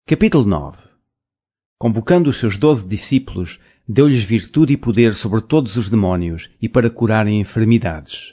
Capítulo 9. Convocando os seus 12 discípulos, deu-lhes virtude e poder sobre todos os demónios e para curarem enfermidades.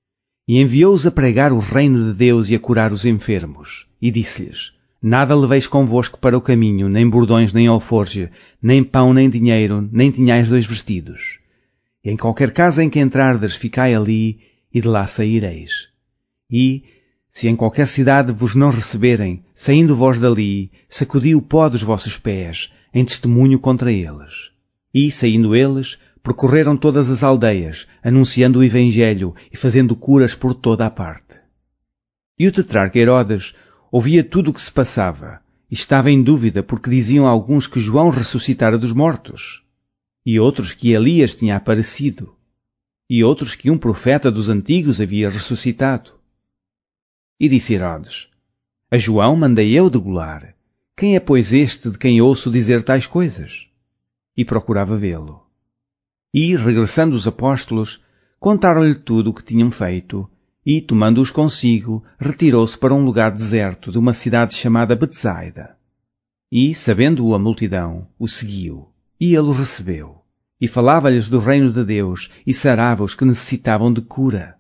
E enviou-os a pregar o reino de Deus e a curar os enfermos. E disse-lhes: Nada leveis convosco para o caminho, nem bordões, nem alforje, nem pão, nem dinheiro, nem tenhais 2 vestidos. E em qualquer casa em que entrardes, ficai ali, e de lá saireis. E, se em qualquer cidade vos não receberem, saindo vós dali, sacudi o pó dos vossos pés, em testemunho contra eles. E, saindo eles, percorreram todas as aldeias, anunciando o Evangelho e fazendo curas por toda a parte. E o tetrarca Herodes ouvia tudo o que se passava, e estava em dúvida, porque diziam alguns que João ressuscitara dos mortos, e outros que Elias tinha aparecido, e outros que um profeta dos antigos havia ressuscitado. E disse Herodes: A João mandei eu degolar. Quem é, pois, este de quem ouço dizer tais coisas? E procurava vê-lo. E, regressando os apóstolos, contaram-lhe tudo o que tinham feito, e, tomando-os consigo, retirou-se para um lugar deserto de uma cidade chamada Betsaida. E, sabendo-o a multidão, o seguiu, e ele o recebeu, e falava-lhes do reino de Deus, e sarava os que necessitavam de cura.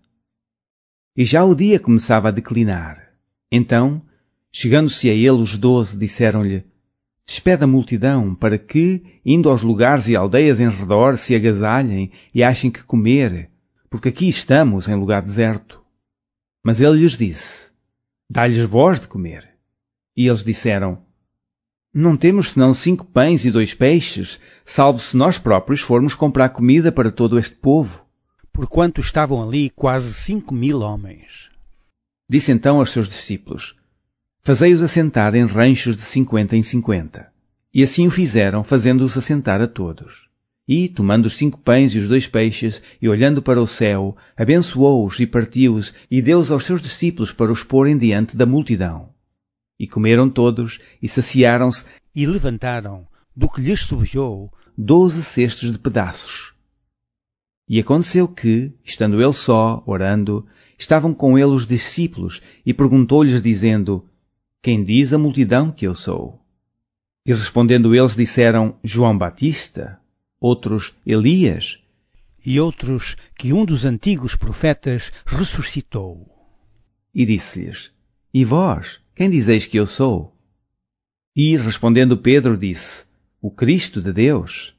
E já o dia começava a declinar. Então, chegando-se a ele os 12, disseram-lhe: Despede a multidão, para que, indo aos lugares e aldeias em redor, se agasalhem e achem que comer, porque aqui estamos em lugar deserto. Mas ele lhes disse: Dá-lhes vós de comer. E eles disseram: Não temos senão 5 pães e 2 peixes, salvo se nós próprios formos comprar comida para todo este povo. Porquanto estavam ali quase 5.000 homens. Disse então aos seus discípulos: Fazei-os assentar em ranchos de 50 em 50. E assim o fizeram, fazendo-os assentar a todos. E, tomando os 5 pães e os 2 peixes, e olhando para o céu, abençoou-os e partiu-os, e deu-os aos seus discípulos para os porem diante da multidão. E comeram todos, e saciaram-se, E levantaram, do que lhes sobejou, 12 cestos de pedaços. E aconteceu que, estando ele só, orando, estavam com ele os discípulos, e perguntou-lhes, dizendo: Quem diz a multidão que eu sou? E respondendo eles, disseram: João Batista, outros Elias, e outros que um dos antigos profetas ressuscitou. E disse-lhes: E vós, quem dizeis que eu sou? E, respondendo Pedro, disse: O Cristo de Deus.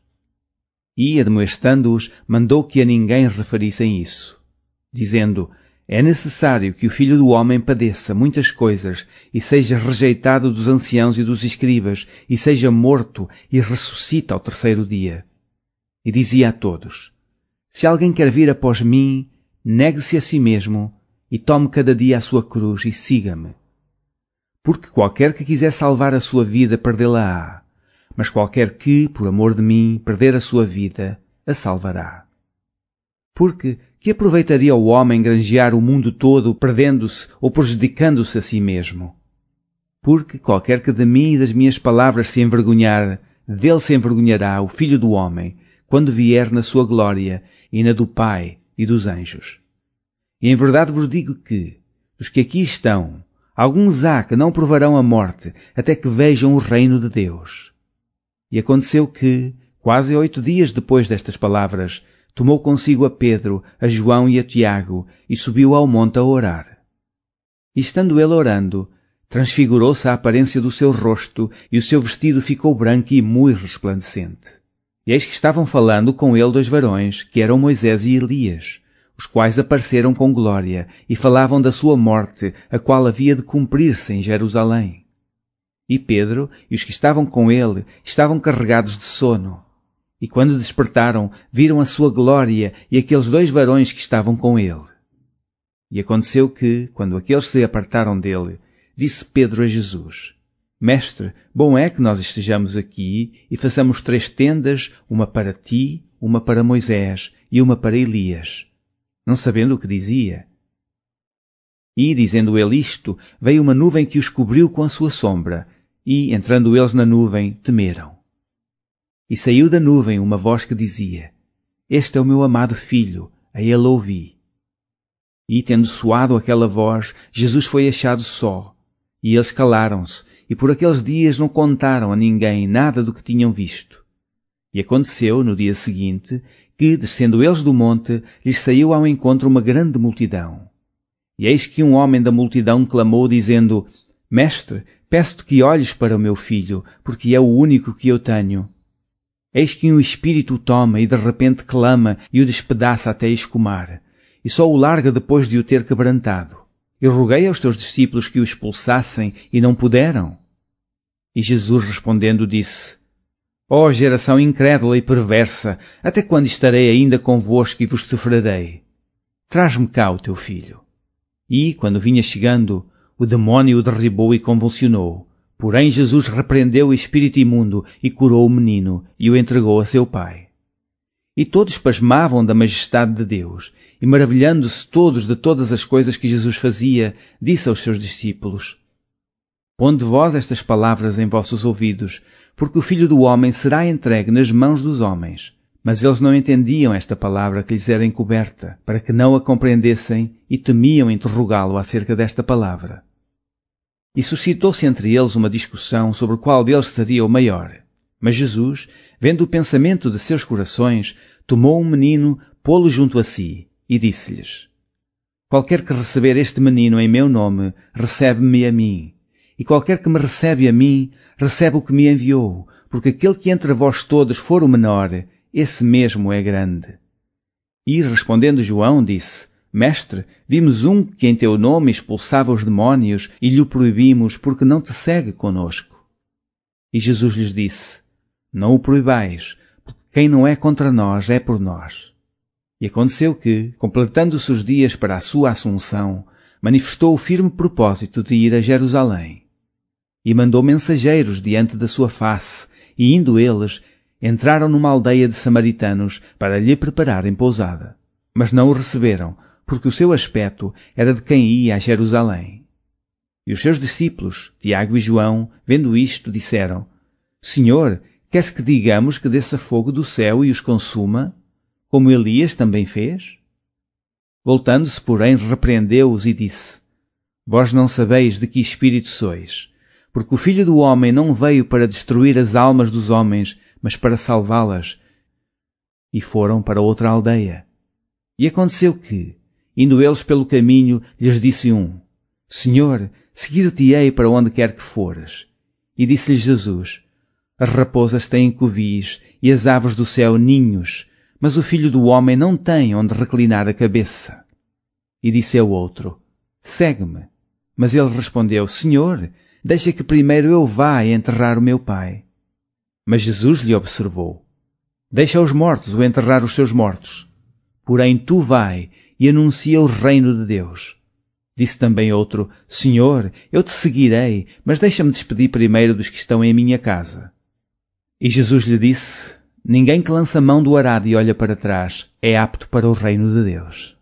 E, admoestando-os, mandou que a ninguém referissem isso, dizendo: É necessário que o Filho do Homem padeça muitas coisas, e seja rejeitado dos anciãos e dos escribas, e seja morto, e ressuscite ao 3º dia. E dizia a todos: Se alguém quer vir após mim, negue-se a si mesmo, e tome cada dia a sua cruz, e siga-me. Porque qualquer que quiser salvar a sua vida, perdê-la-á. Mas qualquer que, por amor de mim, perder a sua vida, a salvará. Porque que aproveitaria o homem granjear o mundo todo, perdendo-se ou prejudicando-se a si mesmo? Porque qualquer que de mim e das minhas palavras se envergonhar, dele se envergonhará o Filho do Homem, quando vier na sua glória e na do Pai e dos anjos. E em verdade vos digo que, dos que aqui estão, alguns há que não provarão a morte, até que vejam o reino de Deus. E aconteceu que, quase 8 dias depois destas palavras, tomou consigo a Pedro, a João e a Tiago, e subiu ao monte a orar. E estando ele orando, transfigurou-se a aparência do seu rosto, e o seu vestido ficou branco e muito resplandecente. E eis que estavam falando com ele 2 varões, que eram Moisés e Elias, os quais apareceram com glória, e falavam da sua morte, a qual havia de cumprir-se em Jerusalém. E Pedro e os que estavam com ele estavam carregados de sono. E quando despertaram, viram a sua glória e aqueles 2 varões que estavam com ele. E aconteceu que, quando aqueles se apartaram dele, disse Pedro a Jesus: Mestre, bom é que nós estejamos aqui e façamos 3 tendas, uma para ti, uma para Moisés e uma para Elias. Não sabendo o que dizia. E, dizendo ele isto, veio uma nuvem que os cobriu com a sua sombra, e, entrando eles na nuvem, temeram. E saiu da nuvem uma voz que dizia: Este é o meu amado filho, a ele ouvi. E, tendo soado aquela voz, Jesus foi achado só, e eles calaram-se, e por aqueles dias não contaram a ninguém nada do que tinham visto. E aconteceu, no dia seguinte, que, descendo eles do monte, lhes saiu ao encontro uma grande multidão. E eis que um homem da multidão clamou, dizendo: Mestre, peço-te que olhes para o meu filho, porque é o único que eu tenho. Eis que um espírito o toma e de repente clama e o despedaça até escumar, e só o larga depois de o ter quebrantado. E roguei aos teus discípulos que o expulsassem, e não puderam. E Jesus respondendo disse: Ó geração incrédula e perversa, até quando estarei ainda convosco e vos sofrerei? Traz-me cá o teu filho. E, quando vinha chegando, o demónio o derribou e convulsionou. Porém Jesus repreendeu o espírito imundo e curou o menino e o entregou a seu pai. E todos pasmavam da majestade de Deus, e maravilhando-se todos de todas as coisas que Jesus fazia, disse aos seus discípulos: Ponde vós estas palavras em vossos ouvidos, porque o Filho do Homem será entregue nas mãos dos homens. Mas eles não entendiam esta palavra que lhes era encoberta, para que não a compreendessem, e temiam interrogá-lo acerca desta palavra. E suscitou-se entre eles uma discussão sobre qual deles seria o maior. Mas Jesus, vendo o pensamento de seus corações, tomou um menino, pô-lo junto a si, e disse-lhes: Qualquer que receber este menino em meu nome, recebe-me a mim. E qualquer que me recebe a mim, recebe o que me enviou, porque aquele que entre vós todos for o menor, esse mesmo é grande. E, respondendo João, disse: Mestre, vimos um que em teu nome expulsava os demónios e lhe o proibimos porque não te segue conosco. E Jesus lhes disse: Não o proibais, porque quem não é contra nós é por nós. E aconteceu que, completando-se os dias para a sua assunção, manifestou o firme propósito de ir a Jerusalém. E mandou mensageiros diante da sua face, e indo eles, entraram numa aldeia de samaritanos para lhe prepararem pousada. Mas não o receberam, porque o seu aspecto era de quem ia a Jerusalém. E os seus discípulos, Tiago e João, vendo isto, disseram: Senhor, queres que digamos que desça fogo do céu e os consuma, como Elias também fez? Voltando-se, porém, repreendeu-os e disse: Vós não sabeis de que espírito sois, porque o Filho do Homem não veio para destruir as almas dos homens, mas para salvá-las. E foram para outra aldeia. E aconteceu que, indo eles pelo caminho, lhes disse um: Senhor, seguir-te-ei para onde quer que fores. E disse-lhes Jesus: As raposas têm covis e as aves do céu ninhos, mas o Filho do Homem não tem onde reclinar a cabeça. E disse ao outro: Segue-me. Mas ele respondeu: Senhor, deixa que primeiro eu vá enterrar o meu pai. Mas Jesus lhe observou: Deixa os mortos o enterrar os seus mortos. Porém tu vai e anuncia o reino de Deus. Disse também outro: Senhor, eu te seguirei, mas deixa-me despedir primeiro dos que estão em minha casa. E Jesus lhe disse: Ninguém que lança mão do arado e olha para trás é apto para o reino de Deus.